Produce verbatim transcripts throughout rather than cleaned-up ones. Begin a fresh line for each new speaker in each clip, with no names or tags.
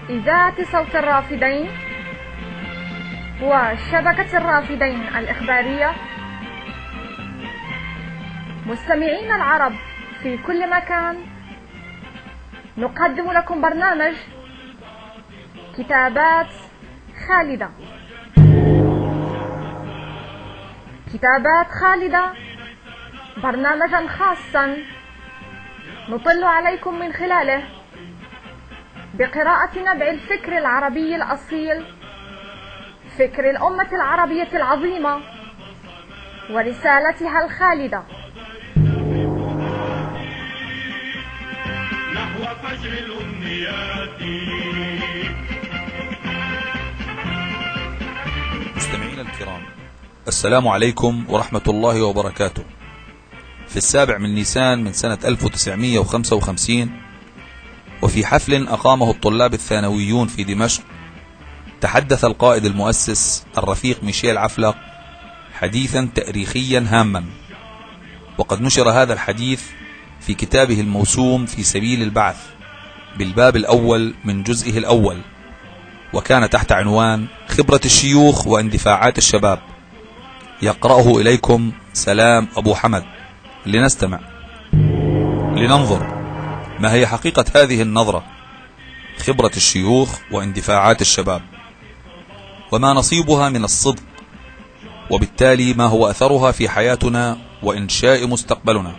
إذاعة صوت الرافدين وشبكة الرافدين الإخبارية. مستمعين العرب في كل مكان، نقدم لكم برنامج كتابات خالدة. كتابات خالدة برنامجا خاصا نطل عليكم من خلاله بقراءة نبع الفكر العربي الأصيل، فكر الأمة العربية العظيمة ورسالتها الخالدة
نحو فجر الأمنيات.
مستمعينا الكرام، السلام عليكم ورحمة الله وبركاته. في السابع من نيسان من سنة ألف وتسعمائة وخمسة وخمسين، وفي حفل أقامه الطلاب الثانويون في دمشق، تحدث القائد المؤسس الرفيق ميشيل عفلق حديثا تاريخيا هاما، وقد نشر هذا الحديث في كتابه الموسوم في سبيل البعث بالباب الأول من جزئه الأول، وكان تحت عنوان خبرة الشيوخ واندفاعات الشباب. يقرأه إليكم سلام أبو حمد. لنستمع، لننظر ما هي حقيقة هذه النظرة، خبرة الشيوخ واندفاعات الشباب، وما نصيبها من الصدق، وبالتالي ما هو أثرها في حياتنا وإنشاء مستقبلنا.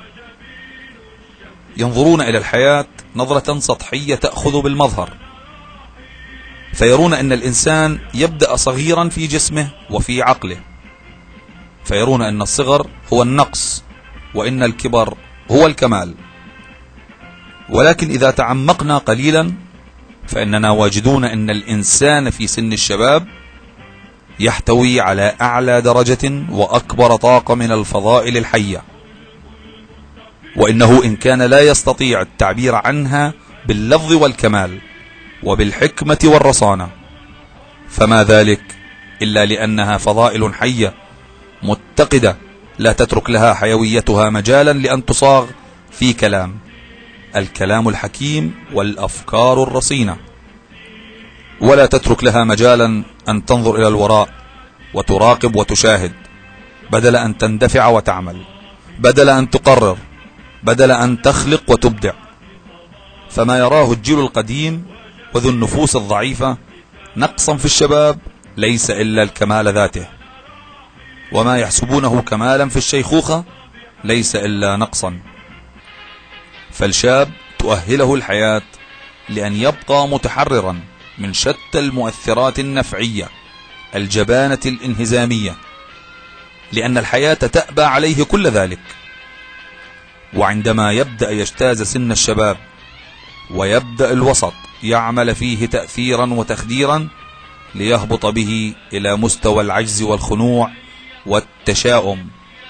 ينظرون إلى الحياة نظرة سطحية تأخذ بالمظهر، فيرون أن الإنسان يبدأ صغيرا في جسمه وفي عقله، فيرون أن الصغر هو النقص وإن الكبر هو الكمال. ولكن إذا تعمقنا قليلا فإننا واجدون أن الإنسان في سن الشباب يحتوي على أعلى درجة وأكبر طاقة من الفضائل الحية، وإنه إن كان لا يستطيع التعبير عنها باللفظ والكمال وبالحكمة والرصانة، فما ذلك إلا لأنها فضائل حية متقدة لا تترك لها حيويتها مجالا لأن تصاغ في كلام، الكلام الحكيم والأفكار الرصينة، ولا تترك لها مجالا أن تنظر إلى الوراء وتراقب وتشاهد، بدل أن تندفع وتعمل، بدل أن تقرر، بدل أن تخلق وتبدع. فما يراه الجيل القديم وذو النفوس الضعيفة نقصا في الشباب ليس إلا الكمال ذاته، وما يحسبونه كمالا في الشيخوخة ليس إلا نقصا. فالشاب تؤهله الحياة لأن يبقى متحررا من شتى المؤثرات النفعية الجبانة الانهزامية، لأن الحياة تأبى عليه كل ذلك. وعندما يبدأ يجتاز سن الشباب ويبدأ الوسط يعمل فيه تأثيرا وتخديرا ليهبط به إلى مستوى العجز والخنوع والتشاؤم،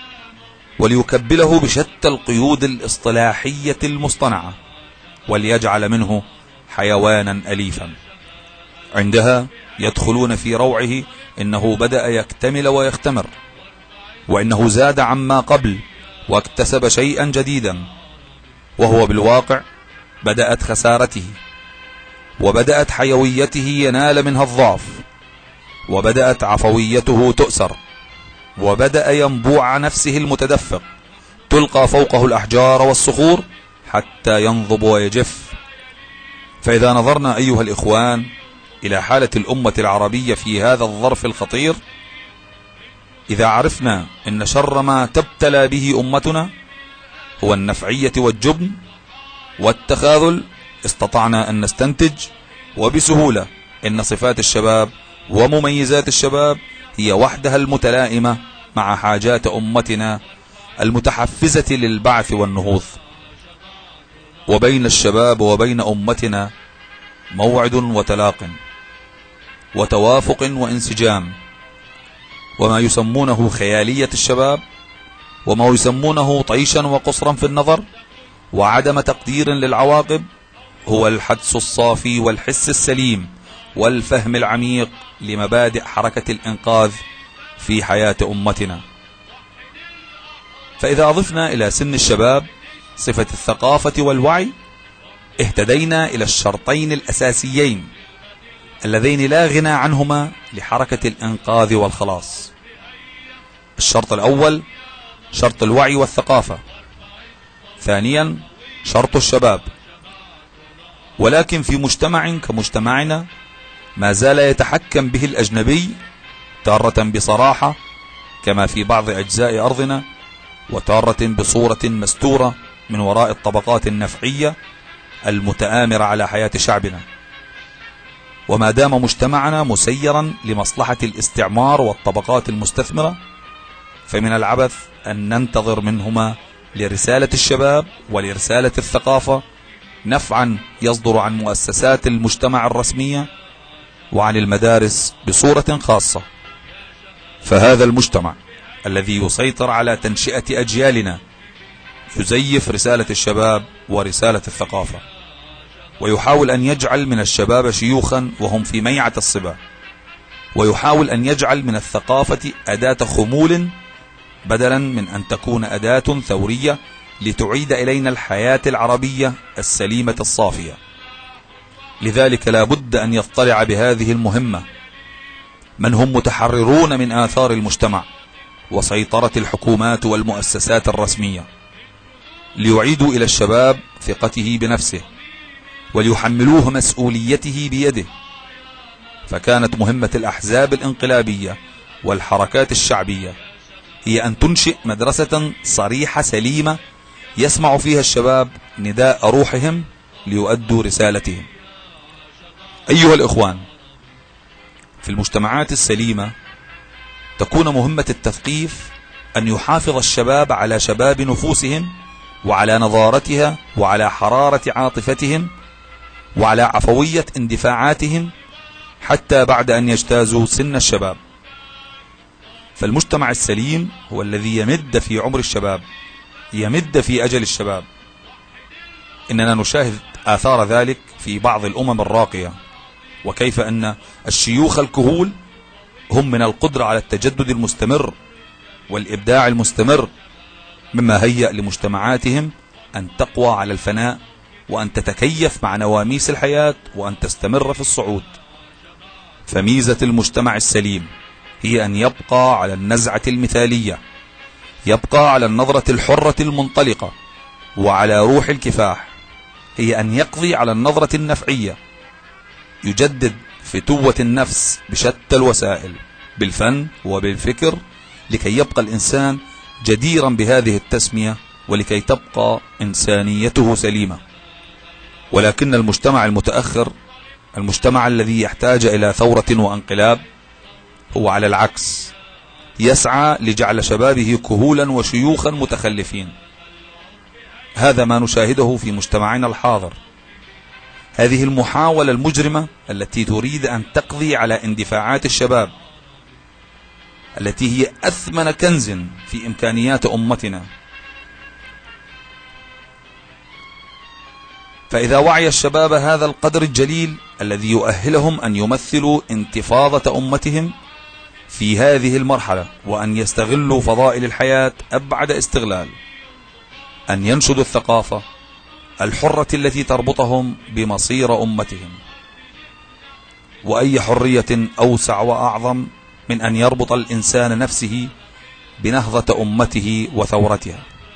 وليكبله بشتى القيود الاصطلاحية المصطنعة، وليجعل منه حيوانا أليفا. عندها يدخلون في روعه إنه بدأ يكتمل ويختمر، وإنه زاد عما قبل واكتسب شيئا جديدا، وهو بالواقع بدأت خسارته، وبدأت حيويته ينال منها الضعف، وبدأت عفويته تؤسر، وبدأ ينبوع نفسه المتدفق تلقى فوقه الأحجار والصخور حتى ينضب ويجف. فإذا نظرنا أيها الإخوان إلى حالة الأمة العربية في هذا الظرف الخطير، إذا عرفنا أن شر ما تبتلى به أمتنا هو النفعية والجبن والتخاذل، استطعنا أن نستنتج وبسهولة أن صفات الشباب ومميزات الشباب هي وحدها المتلائمة مع حاجات أمتنا المتحفزة للبعث والنهوض. وبين الشباب وبين أمتنا موعد وتلاق وتوافق وانسجام، وما يسمونه خيالية الشباب، وما يسمونه طيشا وقصرا في النظر وعدم تقدير للعواقب، هو الحدس الصافي والحس السليم والفهم العميق لمبادئ حركة الإنقاذ في حياة أمتنا. فإذا أضفنا إلى سن الشباب صفة الثقافة والوعي، اهتدينا إلى الشرطين الأساسيين اللذين لا غنى عنهما لحركة الإنقاذ والخلاص. الشرط الأول شرط الوعي والثقافة. ثانيا شرط الشباب. ولكن في مجتمع كمجتمعنا ما زال يتحكم به الأجنبي، تارة بصراحة كما في بعض أجزاء أرضنا، وتارة بصورة مستورة من وراء الطبقات النفعية المتآمرة على حياة شعبنا. وما دام مجتمعنا مسيرا لمصلحة الاستعمار والطبقات المستثمرة، فمن العبث أن ننتظر منهما لرسالة الشباب ولرسالة الثقافة نفعا يصدر عن مؤسسات المجتمع الرسمية وعن المدارس بصورة خاصة. فهذا المجتمع الذي يسيطر على تنشئة أجيالنا يزيف رسالة الشباب ورسالة الثقافة، ويحاول أن يجعل من الشباب شيوخا وهم في ميعة الصبا، ويحاول أن يجعل من الثقافة أداة خمول بدلا من أن تكون أداة ثورية لتعيد إلينا الحياة العربية السليمة الصافية. لذلك لا بد أن يطلع بهذه المهمة من هم متحررون من آثار المجتمع وسيطرة الحكومات والمؤسسات الرسمية، ليعيدوا إلى الشباب ثقته بنفسه وليحملوه مسؤوليته بيده. فكانت مهمة الأحزاب الانقلابية والحركات الشعبية هي أن تنشئ مدرسة صريحة سليمة يسمع فيها الشباب نداء روحهم ليؤدوا رسالتهم. أيها الإخوان، في المجتمعات السليمة تكون مهمة التثقيف أن يحافظ الشباب على شباب نفوسهم وعلى نضارتها وعلى حرارة عاطفتهم وعلى عفوية اندفاعاتهم حتى بعد أن يجتازوا سن الشباب. فالمجتمع السليم هو الذي يمد في عمر الشباب، يمد في أجل الشباب. إننا نشاهد آثار ذلك في بعض الأمم الراقية، وكيف أن الشيوخ الكهول هم من القدرة على التجدد المستمر والإبداع المستمر، مما هيأ لمجتمعاتهم أن تقوى على الفناء وأن تتكيف مع نواميس الحياة وأن تستمر في الصعود. فميزة المجتمع السليم هي أن يبقى على النزعة المثالية، يبقى على النظرة الحرة المنطلقة وعلى روح الكفاح، هي أن يقضي على النظرة النفعية، يجدد فتوة النفس بشتى الوسائل بالفن وبالفكر لكي يبقى الإنسان جديرا بهذه التسمية ولكي تبقى إنسانيته سليمة. ولكن المجتمع المتأخر، المجتمع الذي يحتاج إلى ثورة وانقلاب، هو على العكس يسعى لجعل شبابه كهولا وشيوخا متخلفين. هذا ما نشاهده في مجتمعنا الحاضر، هذه المحاولة المجرمة التي تريد أن تقضي على اندفاعات الشباب التي هي أثمن كنز في إمكانيات أمتنا. فإذا وعي الشباب هذا القدر الجليل الذي يؤهلهم أن يمثلوا انتفاضة أمتهم في هذه المرحلة، وأن يستغلوا فضائل الحياة أبعد استغلال، أن ينشدوا الثقافة الحرة التي تربطهم بمصير أمتهم. وأي حرية أوسع وأعظم من أن يربط الإنسان نفسه بنهضة أمته وثورتها.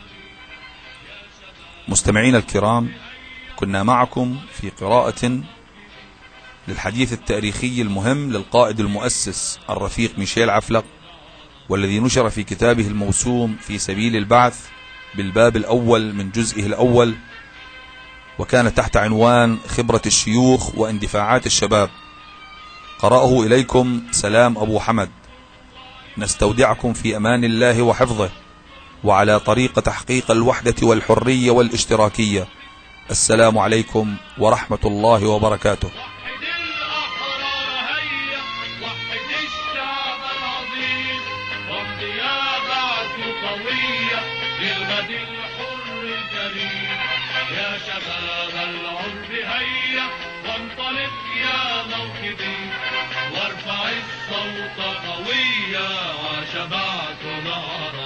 مستمعين الكرام، كنا معكم في قراءة للحديث التاريخي المهم للقائد المؤسس الرفيق ميشيل عفلق، والذي نشر في كتابه الموسوم في سبيل البعث بالباب الأول من جزئه الأول، وكان تحت عنوان خبرة الشيوخ واندفاعات الشباب. قرأه إليكم سلام أبو حمد. نستودعكم في أمان الله وحفظه وعلى طريق تحقيق الوحدة والحرية والاشتراكية. السلام عليكم ورحمة الله وبركاته.
وحد الأحرار هيا، وحد الشعب العظيم، وامضي يا بعث قوية للغد الحر الكريم. يا شباب العرب هيا، وانطلق يا موكبي، وارفع الصوت قويا، عاش بعثنا